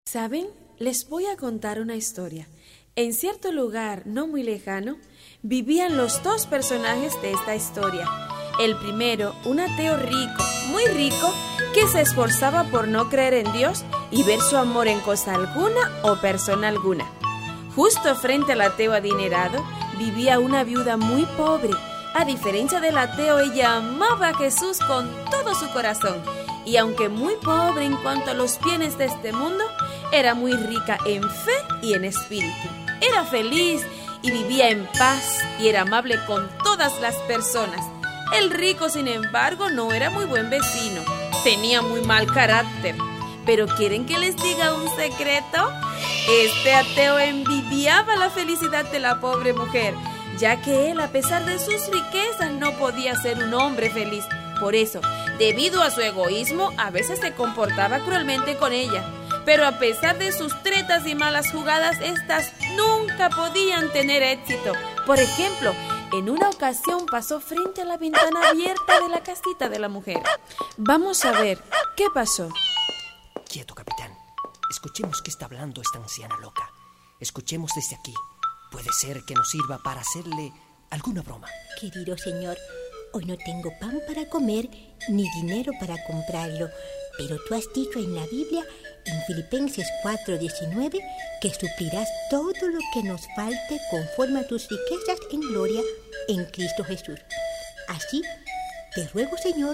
¿Saben? Les voy a contar una historia. En cierto lugar no muy lejano, vivían los dos personajes de esta historia. El primero, un ateo rico, muy rico, que se esforzaba por no creer en Dios y ver su amor en cosa alguna o persona alguna. Justo frente al ateo adinerado, vivía una viuda muy pobre. A diferencia del ateo, ella amaba a Jesús con todo su corazón. Y aunque muy pobre en cuanto a los bienes de este mundo, era muy rica en fe y en espíritu. Era feliz y vivía en paz y era amable con todas las personas. El rico, sin embargo, no era muy buen vecino. Tenía muy mal carácter. ¿Pero quieren que les diga un secreto? Este ateo envidiaba la felicidad de la pobre mujer, ya que él, a pesar de sus riquezas, no podía ser un hombre feliz. Por eso, debido a su egoísmo, a veces se comportaba cruelmente con ella. Pero a pesar de sus tretas y malas jugadas, estas nunca podían tener éxito. Por ejemplo, en una ocasión pasó frente a la ventana abierta de la casita de la mujer. Vamos a ver, ¿qué pasó? Quieto, capitán. Escuchemos qué está hablando esta anciana loca. Escuchemos desde aquí. Puede ser que nos sirva para hacerle alguna broma. Querido señor, hoy no tengo pan para comer ni dinero para comprarlo, pero tú has dicho en la Biblia, en Filipenses 4:19, que suplirás todo lo que nos falte conforme a tus riquezas en gloria en Cristo Jesús. Así, te ruego, Señor,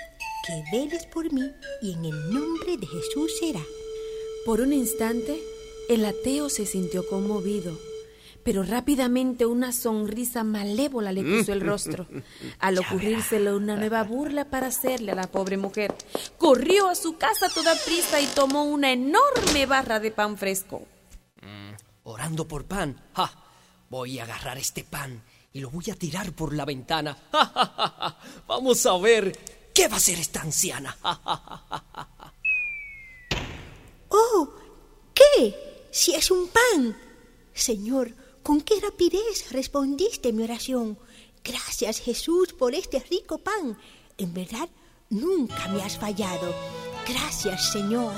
que veles por mí y en el nombre de Jesús será. Por un instante, el ateo se sintió conmovido, pero rápidamente una sonrisa malévola le puso el rostro. Al ocurrírsele una nueva burla para hacerle a la pobre mujer, corrió a su casa a toda prisa y tomó una enorme barra de pan fresco. Orando por pan. ¡Ja! Voy a agarrar este pan y lo voy a tirar por la ventana. ¡Ja, ja, ja, ja! Vamos a ver qué va a hacer esta anciana. ¡Ja, ja, ja, ja! ¡Oh! ¿Qué? ¡Si es un pan! Señor, con qué rapidez respondiste mi oración. Gracias, Jesús, por este rico pan. En verdad, nunca me has fallado. Gracias, Señor.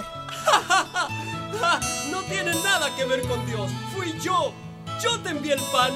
No tiene nada que ver con Dios. Fui yo. Yo te envié el pan.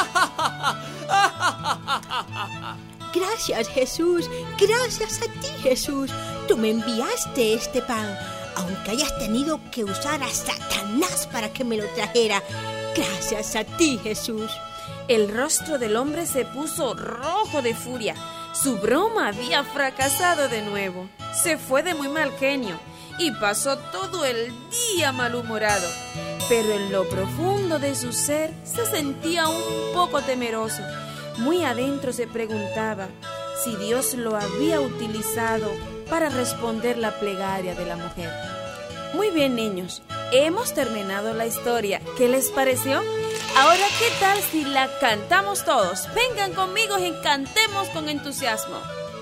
Gracias, Jesús. Gracias a ti, Jesús. Tú me enviaste este pan, aunque hayas tenido que usar a Satanás para que me lo trajera. Gracias a ti, Jesús. El rostro del hombre se puso rojo de furia. Su broma había fracasado de nuevo. Se fue de muy mal genio y pasó todo el día malhumorado. Pero en lo profundo de su ser se sentía un poco temeroso. Muy adentro se preguntaba si Dios lo había utilizado para responder la plegaria de la mujer. Muy bien, niños, hemos terminado la historia. ¿Qué les pareció? Ahora, ¿qué tal si la cantamos todos? Vengan conmigo y cantemos con entusiasmo.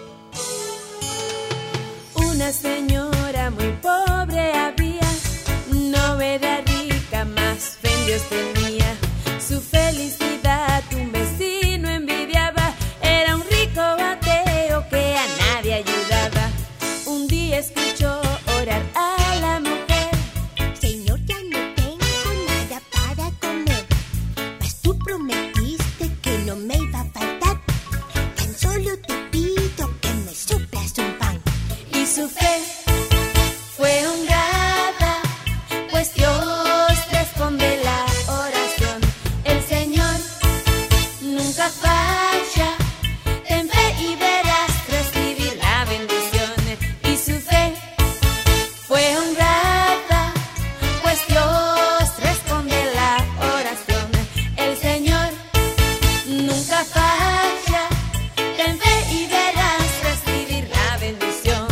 Una señora muy pobre había, no era rica, más fe en Dios tenía. Su felicidad un vecino envidiaba, era un rico ateo que a nadie ayudaba. Un día escuchó orar a la mujer. Señor, ya no tengo nada para comer, mas tú prometiste que no me iba a faltar. Tan solo te pido que me suplas un pan. Y su fe fue honrada, pues Dios responde la oración. El Señor nunca falla, ten fe y verás recibir la bendición. Y su fe fue honrada, pues Dios responde la oración. El Señor nunca falla, ten fe y verás recibir la bendición.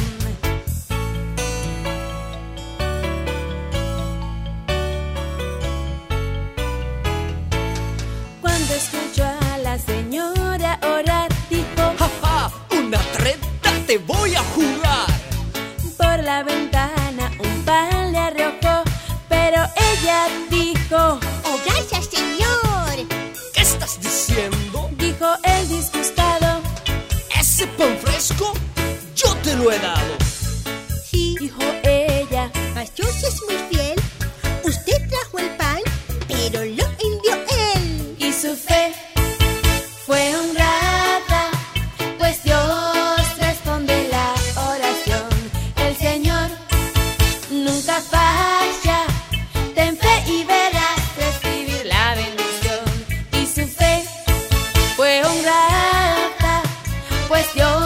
Cuando escuchó a la señora orar, dijo: ¡Ja, ja! ¡Una treta te voy a jugar! por la ventana un pan le arrojó, pero ella dijo: ¡Oh, gracias, Señor! ¿Qué estás diciendo? dijo el disgustado. ¿Ese pan fresco? Yo te lo he dado. Sí, Dijo ella: mas Dios es muy fiel pues Dios